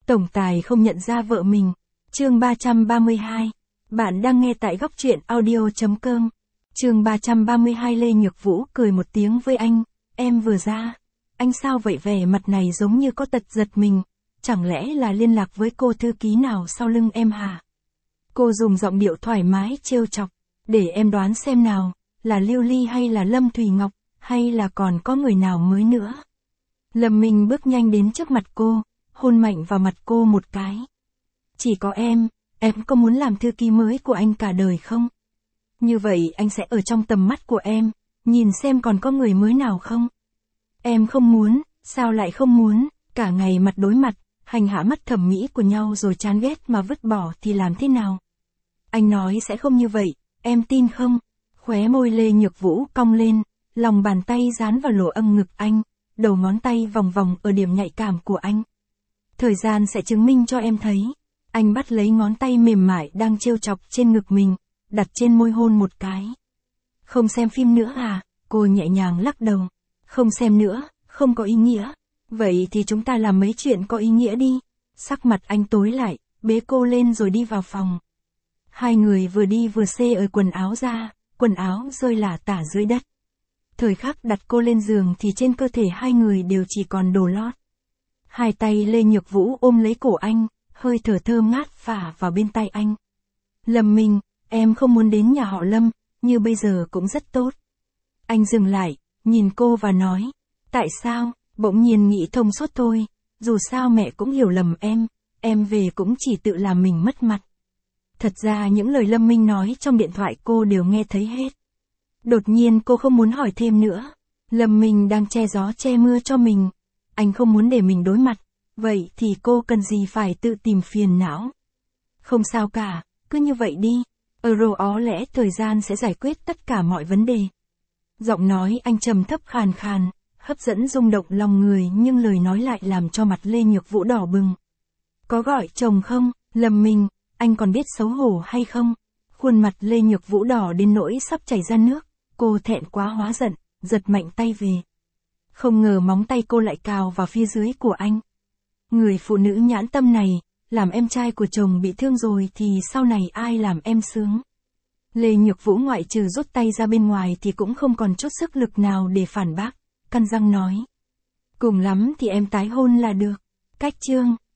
Tổng tài không nhận ra vợ mình. Chương 332. Bạn đang nghe tại góc truyện audio.com. Chương 332. Lê Nhược Vũ cười một tiếng với anh. Em vừa ra. Anh sao vậy? Vẻ mặt này giống như có tật giật mình. Chẳng lẽ là liên lạc với cô thư ký nào sau lưng em hả? Cô dùng giọng điệu thoải mái trêu chọc. Để em đoán xem nào, là Lưu Ly hay là Lâm Thùy Ngọc, hay là còn có người nào mới nữa? Lâm Minh bước nhanh đến trước mặt cô, hôn mạnh vào mặt cô một cái. Chỉ có em có muốn làm thư ký mới của anh cả đời không? Như vậy anh sẽ ở trong tầm mắt của em, nhìn xem còn có người mới nào không? Em không muốn, sao lại không muốn, cả ngày mặt đối mặt, hành hạ mắt thẩm mỹ của nhau rồi chán ghét mà vứt bỏ thì làm thế nào? Anh nói sẽ không như vậy, em tin không? Khóe môi Lê Nhược Vũ cong lên, lòng bàn tay dán vào lỗ âm ngực anh, đầu ngón tay vòng vòng ở điểm nhạy cảm của anh. Thời gian sẽ chứng minh cho em thấy. Anh bắt lấy ngón tay mềm mại đang trêu chọc trên ngực mình, đặt trên môi hôn một cái. Không xem phim nữa à? Cô nhẹ nhàng lắc đầu. Không xem nữa, không có ý nghĩa. Vậy thì chúng ta làm mấy chuyện có ý nghĩa đi. Sắc mặt anh tối lại, bế cô lên rồi đi vào phòng. Hai người vừa đi vừa xê ở quần áo ra, quần áo rơi lả tả dưới đất. Thời khắc đặt cô lên giường thì trên cơ thể hai người đều chỉ còn đồ lót. Hai tay Lê Nhược Vũ ôm lấy cổ anh, hơi thở thơm ngát phả vào bên tai anh. Lâm Minh, em không muốn đến nhà họ Lâm, như bây giờ cũng rất tốt. Anh dừng lại, nhìn cô và nói, tại sao? Bỗng nhiên nghĩ thông suốt thôi, dù sao mẹ cũng hiểu lầm em về cũng chỉ tự làm mình mất mặt. Thật ra những lời Lâm Minh nói trong điện thoại cô đều nghe thấy hết. Đột nhiên cô không muốn hỏi thêm nữa. Lâm Minh đang che gió che mưa cho mình. Anh không muốn để mình đối mặt. Vậy thì cô cần gì phải tự tìm phiền não? Không sao cả, cứ như vậy đi. Có lẽ thời gian sẽ giải quyết tất cả mọi vấn đề. Giọng nói anh trầm thấp khàn khàn, hấp dẫn rung động lòng người nhưng lời nói lại làm cho mặt Lê Nhược Vũ đỏ bừng. Có gọi chồng không, Lâm Minh, anh còn biết xấu hổ hay không? Khuôn mặt Lê Nhược Vũ đỏ đến nỗi sắp chảy ra nước, cô thẹn quá hóa giận, giật mạnh tay về. Không ngờ móng tay cô lại cào vào phía dưới của anh. Người phụ nữ nhãn tâm này, làm em trai của chồng bị thương rồi thì sau này ai làm em sướng? Lê Nhược Vũ ngoại trừ rút tay ra bên ngoài thì cũng không còn chút sức lực nào để phản bác, căn răng nói. Cùng lắm thì em tái hôn là được. Cách chương.